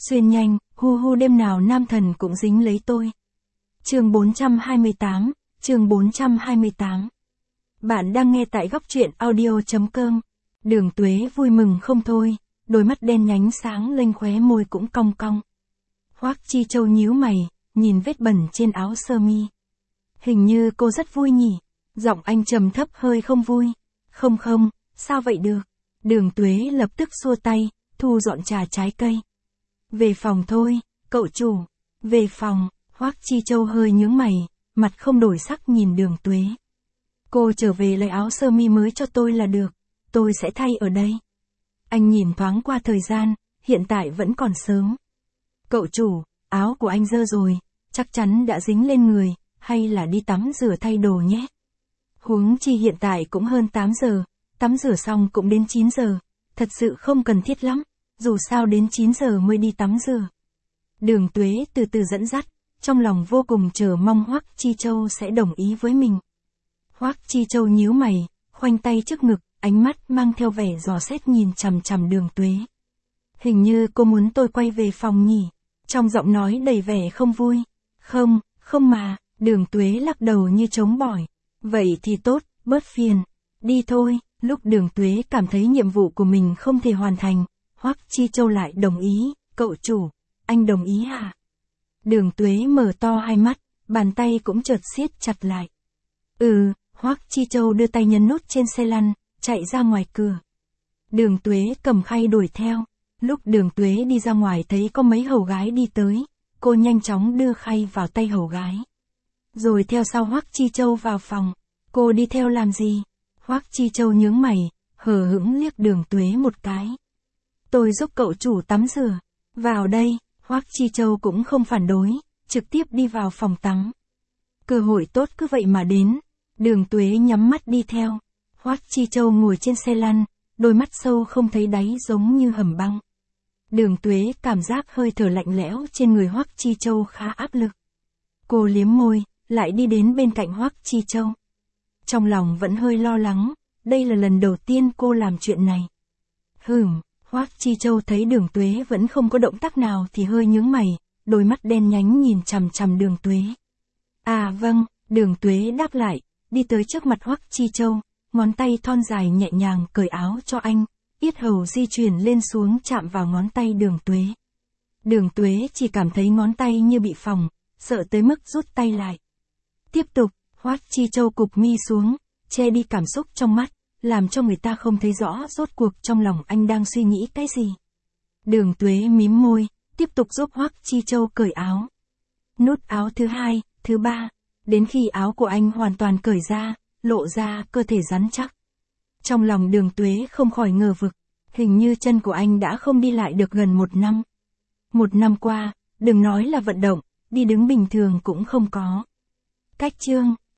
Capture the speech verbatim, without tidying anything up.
Xuyên nhanh, hu hu đêm nào nam thần cũng dính lấy tôi. Chương bốn trăm hai mươi tám, chương bốn trăm hai mươi tám. Bạn đang nghe tại góc truyện audio.com. Đường Tuế vui mừng không thôi, đôi mắt đen nhánh sáng lên, khóe môi cũng cong cong. Hoắc Chi Châu nhíu mày, nhìn vết bẩn trên áo sơ mi. Hình như cô rất vui nhỉ? Giọng anh trầm thấp hơi không vui. Không không, sao vậy được? Đường Tuế lập tức xua tay, thu dọn trà trái cây. Về phòng thôi, cậu chủ. Về phòng, Hoắc Chi Châu hơi nhướng mày, mặt không đổi sắc nhìn Đường Tuế. Cô trở về lấy áo sơ mi mới cho tôi là được, tôi sẽ thay ở đây. Anh nhìn thoáng qua thời gian, hiện tại vẫn còn sớm. Cậu chủ, áo của anh dơ rồi, chắc chắn đã dính lên người, hay là đi tắm rửa thay đồ nhé. Huống chi hiện tại cũng hơn tám giờ, tắm rửa xong cũng đến chín giờ, thật sự không cần thiết lắm, dù sao đến chín giờ mới đi tắm rửa. Đường Tuế từ từ dẫn dắt, trong lòng vô cùng chờ mong Hoắc Chi Châu sẽ đồng ý với mình. Hoắc Chi Châu nhíu mày, khoanh tay trước ngực, ánh mắt mang theo vẻ dò xét nhìn chằm chằm Đường Tuế. Hình như cô muốn tôi quay về phòng nhỉ? Trong giọng nói đầy vẻ không vui. Không, không mà, Đường Tuế lắc đầu như chống bỏi. Vậy thì tốt, bớt phiền. Đi thôi. Lúc Đường Tuế cảm thấy nhiệm vụ của mình không thể hoàn thành, Hoắc Chi Châu lại đồng ý. Cậu chủ, anh đồng ý hả? Đường Tuế mở to hai mắt, bàn tay cũng chợt siết chặt lại. Ừ, Hoắc Chi Châu đưa tay nhấn nút trên xe lăn, chạy ra ngoài cửa. Đường Tuế cầm khay đuổi theo. Lúc Đường Tuế đi ra ngoài thấy có mấy hầu gái đi tới, cô nhanh chóng đưa khay vào tay hầu gái. Rồi theo sau Hoắc Chi Châu vào phòng. Cô đi theo làm gì? Hoắc Chi Châu nhướng mày, hờ hững liếc Đường Tuế một cái. Tôi giúp cậu chủ tắm rửa. Vào đây, Hoắc Chi Châu cũng không phản đối, trực tiếp đi vào phòng tắm. Cơ hội tốt cứ vậy mà đến. Đường Tuế nhắm mắt đi theo. Hoắc Chi Châu ngồi trên xe lăn, đôi mắt sâu không thấy đáy giống như hầm băng. Đường Tuế cảm giác hơi thở lạnh lẽo trên người Hoắc Chi Châu khá áp lực. Cô liếm môi, lại đi đến bên cạnh Hoắc Chi Châu. Trong lòng vẫn hơi lo lắng, đây là lần đầu tiên cô làm chuyện này. Hừm, Hoắc Chi Châu thấy Đường Tuế vẫn không có động tác nào thì hơi nhướng mày, đôi mắt đen nhánh nhìn chằm chằm Đường Tuế. À vâng, Đường Tuế đáp lại, đi tới trước mặt Hoắc Chi Châu, ngón tay thon dài nhẹ nhàng cởi áo cho anh, yết hầu di chuyển lên xuống chạm vào ngón tay Đường Tuế. Đường Tuế chỉ cảm thấy ngón tay như bị phỏng, sợ tới mức rút tay lại. Tiếp tục, Hoắc Chi Châu cụp mi xuống, che đi cảm xúc trong mắt, làm cho người ta không thấy rõ rốt cuộc trong lòng anh đang suy nghĩ cái gì. Đường Tuế mím môi, tiếp tục giúp Hoắc Chi Châu cởi áo. Nút áo thứ hai, thứ ba, đến khi áo của anh hoàn toàn cởi ra, lộ ra cơ thể rắn chắc. Trong lòng Đường Tuế không khỏi ngờ vực, hình như chân của anh đã không đi lại được gần một năm. Một năm qua, đừng nói là vận động, đi đứng bình thường cũng không có. Cách chương